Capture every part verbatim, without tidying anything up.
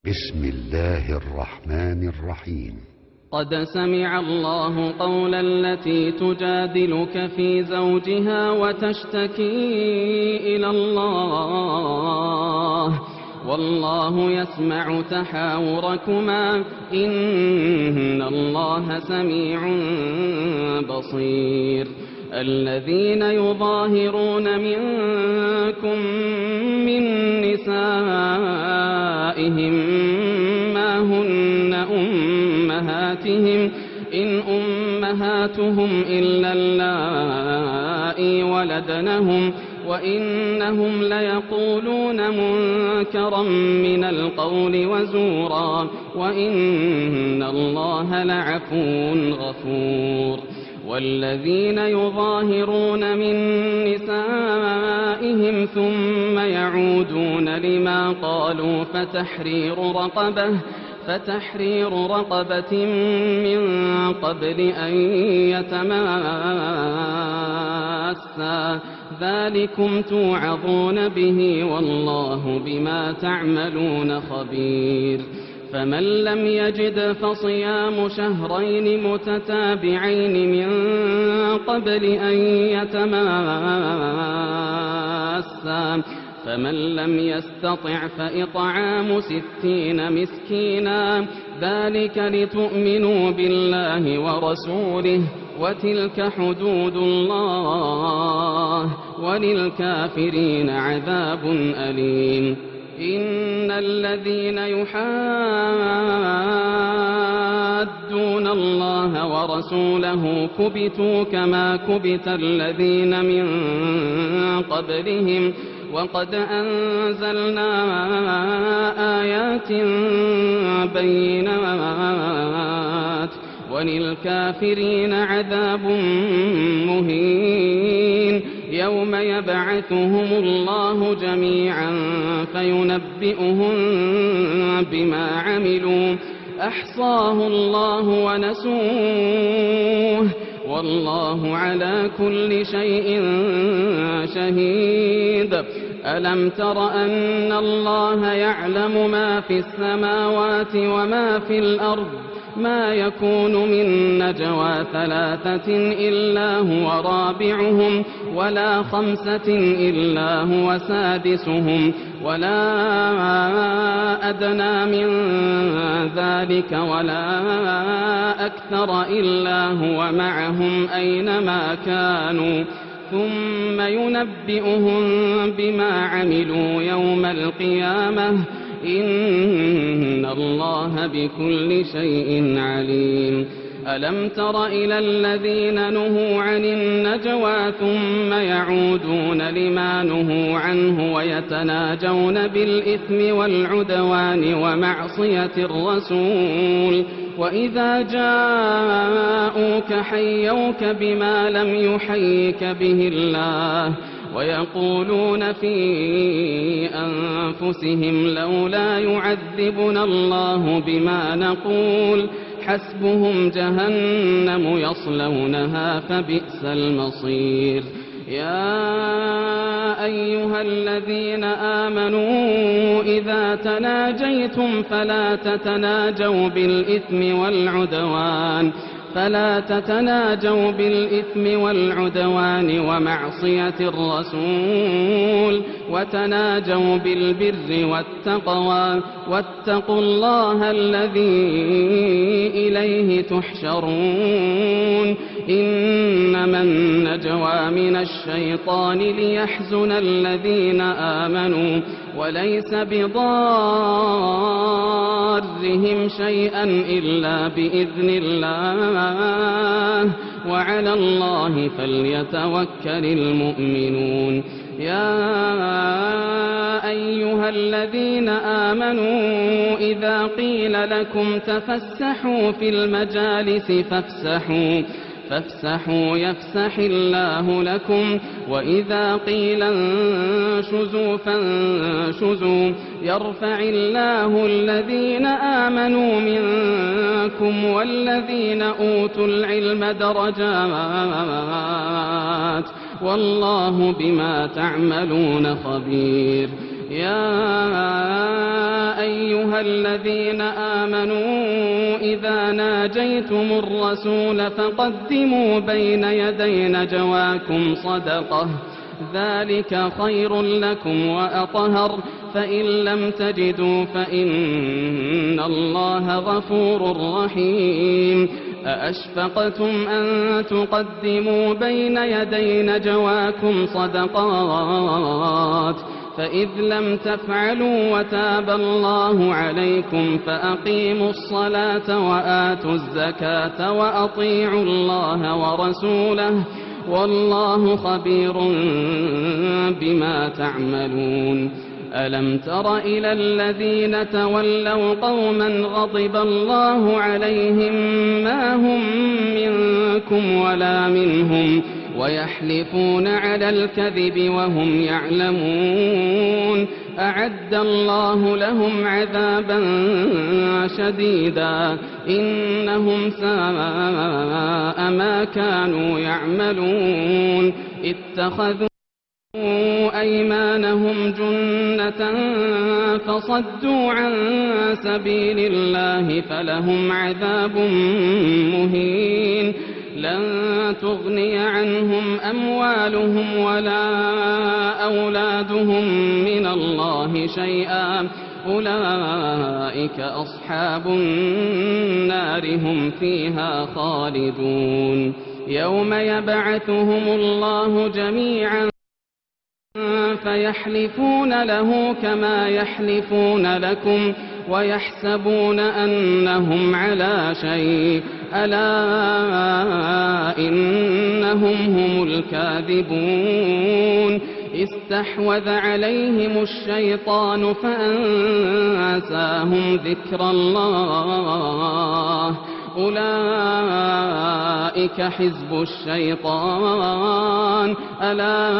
بسم الله الرحمن الرحيم. قد سمع الله قول التي تجادلك في زوجها وتشتكي إلى الله والله يسمع تحاوركما إن الله سميع بصير. الذين يظاهرون منكم من نسائهم ما هن أمهاتهم إن أمهاتهم إلا اللائي ولدنهم وإنهم ليقولون منكرا من القول وزورا وإن الله لعفو غفور. والذين يظاهرون من نسائهم ثم يعودون لما قالوا فتحرير رقبة فتحرير رقبة من قبل أن يتماسا ذلكم توعظون به والله بما تعملون خبير. فمن لم يجد فصيام شهرين متتابعين من قبل أن يتماسا فمن لم يستطع فإطعام ستين مسكينا ذلك لتؤمنوا بالله ورسوله وتلك حدود الله وللكافرين عذاب أليم. إن الذين يحادون الله ورسوله كبتوا كما كبت الذين من قبلهم وقد أنزلنا آيات بينات وللكافرين عذاب مهين. يوم يبعثهم الله جميعا فينبئهم بما عملوا أحصاه الله ونسوه والله على كل شيء شهيد. ألم تر أن الله يعلم ما في السماوات وما في الأرض ما يكون من نجوى ثلاثة إلا هو رابعهم ولا خمسة إلا هو سادسهم ولا أدنى من ذلك ولا أكثر إلا هو معهم أينما كانوا ثم ينبئهم بما عملوا يوم القيامة إن الله بكل شيء عليم. ألم تر إلى الذين نهوا عن النجوى ثم يعودون لما نهوا عنه ويتناجون بالإثم والعدوان ومعصية الرسول وإذا جاءوك حيوك بما لم يحيك به الله ويقولون في أنفسهم لولا يعذبنا الله بما نقول حسبهم جهنم يصلونها فبئس المصير. يا أيها الذين آمنوا إذا تناجيتم فلا تتناجوا بالإثم والعدوان فلا تتناجوا بالإثم والعدوان ومعصية الرسول وتناجوا بالبر والتقوى واتقوا الله الذي إليه تحشرون. إنما النجوى من الشيطان ليحزن الذين آمنوا وليس بضارهم شيئا إلا بإذن الله وعلى الله فليتوكل المؤمنون. يا أيها الذين آمنوا إذا قيل لكم تفسحوا في المجالس فافسحوا فافسحوا يفسح الله لكم وإذا قيل انشزوا فانشزوا يرفع الله الذين آمنوا منكم والذين أوتوا العلم درجات والله بما تعملون خبير. يا أيها الذين آمنوا إذا ناجيتم الرسول فقدموا بين يدي نجواكم صدقة ذلك خير لكم وأطهر فإن لم تجدوا فإن الله غفور رحيم أأشفقتم أن تقدموا بين يدي نجواكم صدقات فإذ لم تفعلوا وتاب الله عليكم فأقيموا الصلاة وآتوا الزكاة وأطيعوا الله ورسوله والله خبير بما تعملون ألم تر إلى الذين تولوا قوما غضب الله عليهم ما هم منكم ولا منهم ويحلفون على الكذب وهم يعلمون أعد الله لهم عذابا شديدا إنهم ساء ما كانوا يعملون اتخذوا أيمانهم جنة فصدوا عن سبيل الله فلهم عذاب مهين لن تغني عنهم أموالهم ولا أولادهم من الله شيئا أولئك أصحاب النار هم فيها خالدون يوم يبعثهم الله جميعا فيحلفون له كما يحلفون لكم ويحسبون أنهم على شيء ألا إنهم هم الكاذبون استحوذ عليهم الشيطان فأنساهم ذكر الله أولئك حزب الشيطان ألا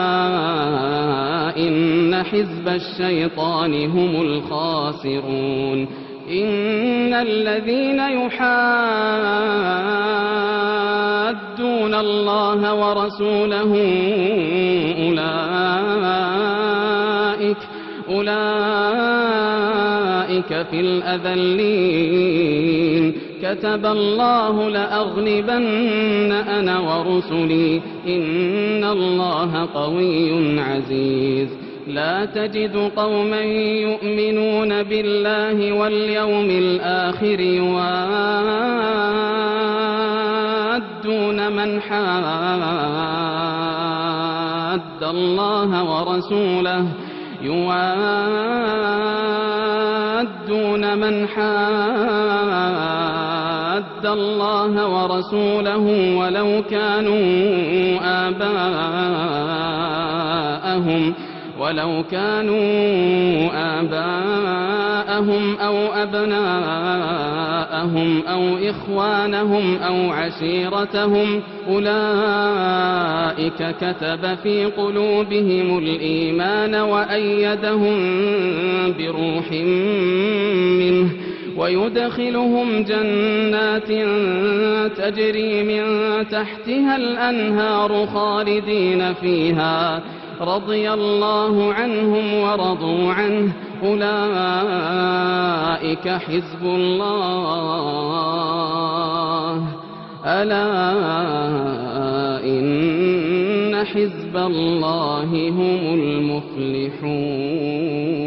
إن حزب الشيطان هم الخاسرون إن الذين يحادون الله ورسوله أولئك أولئك في الأذلين كتب الله لأغلبن أنا ورسلي إن الله قوي عزيز لا تجد قوما يؤمنون بالله واليوم الآخر يوادون من حاد الله ورسوله يوادون من حاد الله ورسوله ولو كانوا آباءهم ولو كانوا آباءهم أو أبناءهم أو إخوانهم أو عشيرتهم أولئك كتب في قلوبهم الإيمان وأيدهم بروح منه ويدخلهم جنات تجري من تحتها الأنهار خالدين فيها رضي الله عنهم ورضوا عنه أولئك حزب الله ألا إن حزب الله هم المفلحون